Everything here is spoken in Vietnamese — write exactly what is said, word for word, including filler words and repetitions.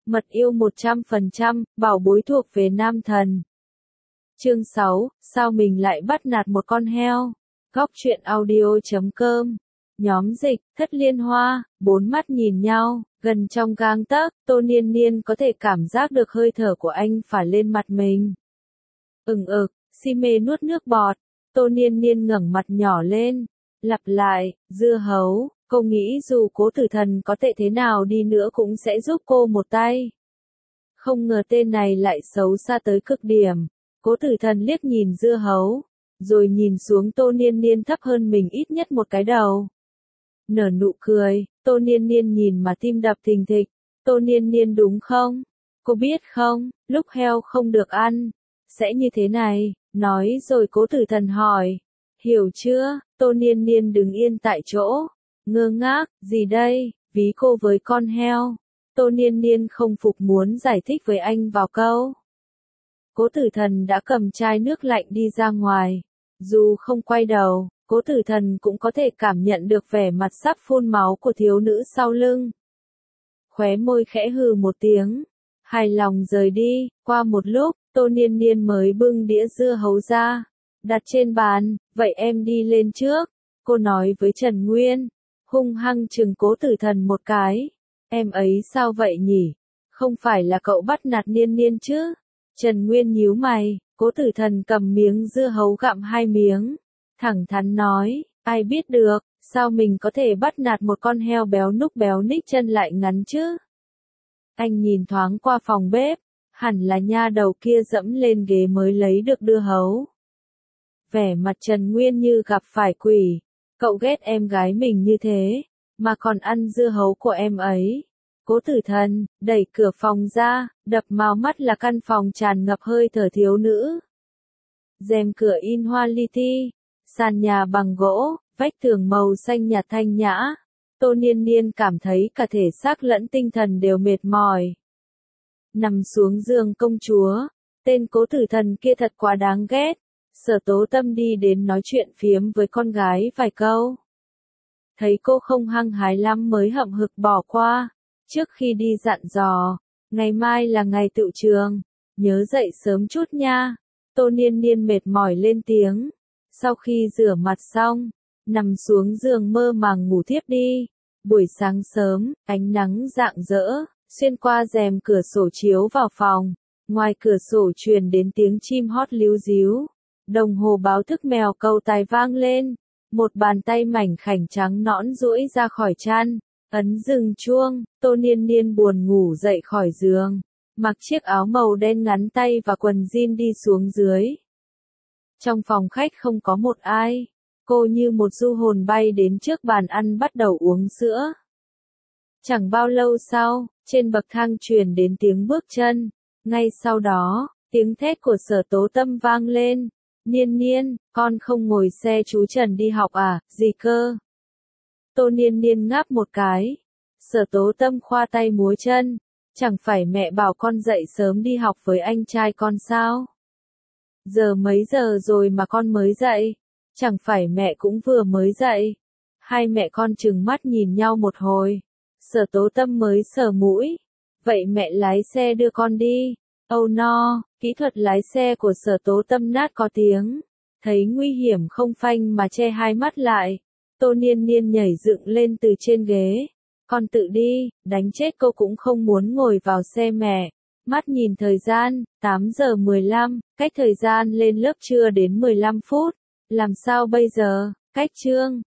Mật yêu một trăm phần trăm, bảo bối thuộc về nam thần. Chương sáu, sao mình lại bắt nạt một con heo? Góc truyện audio chấm com. Nhóm dịch, Thất Liên Hoa, bốn mắt nhìn nhau, gần trong gang tấc, Tô Niên Niên có thể cảm giác được hơi thở của anh phả lên mặt mình. Ừng ực, si mê nuốt nước bọt, Tô Niên Niên ngẩng mặt nhỏ lên, lặp lại, dưa hấu, cô nghĩ dù Cố Tử Thần có tệ thế nào đi nữa cũng sẽ giúp cô một tay. Không ngờ tên này lại xấu xa tới cực điểm. Cố Tử Thần liếc nhìn dưa hấu, rồi nhìn xuống Tô Niên Niên thấp hơn mình ít nhất một cái đầu. Nở nụ cười, Tô Niên Niên nhìn mà tim đập thình thịch. Tô Niên Niên đúng không? Cô biết không, lúc heo không được ăn, sẽ như thế này, nói rồi Cố Tử Thần hỏi. Hiểu chưa? Tô Niên Niên đứng yên tại chỗ, ngơ ngác, gì đây, ví cô với con heo. Tô Niên Niên không phục muốn giải thích với anh vào câu. Cố Tử Thần đã cầm chai nước lạnh đi ra ngoài. Dù không quay đầu, Cố Tử Thần cũng có thể cảm nhận được vẻ mặt sắp phun máu của thiếu nữ sau lưng. Khóe môi khẽ hừ một tiếng, hài lòng rời đi. Qua một lúc, Tô Niên Niên mới bưng đĩa dưa hấu ra, đặt trên bàn. Vậy em đi lên trước, cô nói với Trần Nguyên, hung hăng chừng Cố Tử Thần một cái. Em ấy sao vậy nhỉ? Không phải là cậu bắt nạt Niên Niên chứ? Trần Nguyên nhíu mày, Cố Tử Thần cầm miếng dưa hấu gặm hai miếng, thẳng thắn nói, ai biết được, sao mình có thể bắt nạt một con heo béo núc béo ních chân lại ngắn chứ? Anh nhìn thoáng qua phòng bếp, hẳn là nha đầu kia dẫm lên ghế mới lấy được dưa hấu. Vẻ mặt Trần Nguyên như gặp phải quỷ, cậu ghét em gái mình như thế, mà còn ăn dưa hấu của em ấy. Cố Tử Thần đẩy cửa phòng ra, đập vào mắt là căn phòng tràn ngập hơi thở thiếu nữ. Rèm cửa in hoa li ti, sàn nhà bằng gỗ, vách tường màu xanh nhạt thanh nhã. Tô Niên Niên cảm thấy cả thể xác lẫn tinh thần đều mệt mỏi. Nằm xuống giường công chúa, tên Cố Tử Thần kia thật quá đáng ghét. Sở Tố Tâm đi đến nói chuyện phiếm với con gái vài câu. Thấy cô không hăng hái lắm mới hậm hực bỏ qua. Trước khi đi dặn dò, ngày mai là ngày tựu trường, nhớ dậy sớm chút nha. Tô Niên Niên mệt mỏi lên tiếng. Sau khi rửa mặt xong, nằm xuống giường mơ màng ngủ thiếp đi. Buổi sáng sớm, ánh nắng rạng rỡ, xuyên qua rèm cửa sổ chiếu vào phòng. Ngoài cửa sổ truyền đến tiếng chim hót líu ríu. Đồng hồ báo thức mèo câu tai vang lên. Một bàn tay mảnh khảnh trắng nõn duỗi ra khỏi chăn. Ấn dừng chuông, Tô Niên Niên buồn ngủ dậy khỏi giường, mặc chiếc áo màu đen ngắn tay và quần jean đi xuống dưới. Trong phòng khách không có một ai, cô như một du hồn bay đến trước bàn ăn bắt đầu uống sữa. Chẳng bao lâu sau, trên bậc thang truyền đến tiếng bước chân, ngay sau đó, tiếng thét của Sở Tố Tâm vang lên. Niên Niên, con không ngồi xe chú Trần đi học à, gì cơ? Tô Niên Niên ngáp một cái. Sở Tố Tâm khoa tay múa chân. Chẳng phải mẹ bảo con dậy sớm đi học với anh trai con sao? Giờ mấy giờ rồi mà con mới dậy? Chẳng phải mẹ cũng vừa mới dậy? Hai mẹ con trừng mắt nhìn nhau một hồi. Sở Tố Tâm mới sờ mũi. Vậy mẹ lái xe đưa con đi. Oh no, kỹ thuật lái xe của Sở Tố Tâm nát có tiếng. Thấy nguy hiểm không phanh mà che hai mắt lại. Tô Niên Niên nhảy dựng lên từ trên ghế. Con tự đi, đánh chết cô cũng không muốn ngồi vào xe mẹ. Mắt nhìn thời gian, tám giờ mười lăm, cách thời gian lên lớp chưa đến mười lăm phút. Làm sao bây giờ? Cách chương,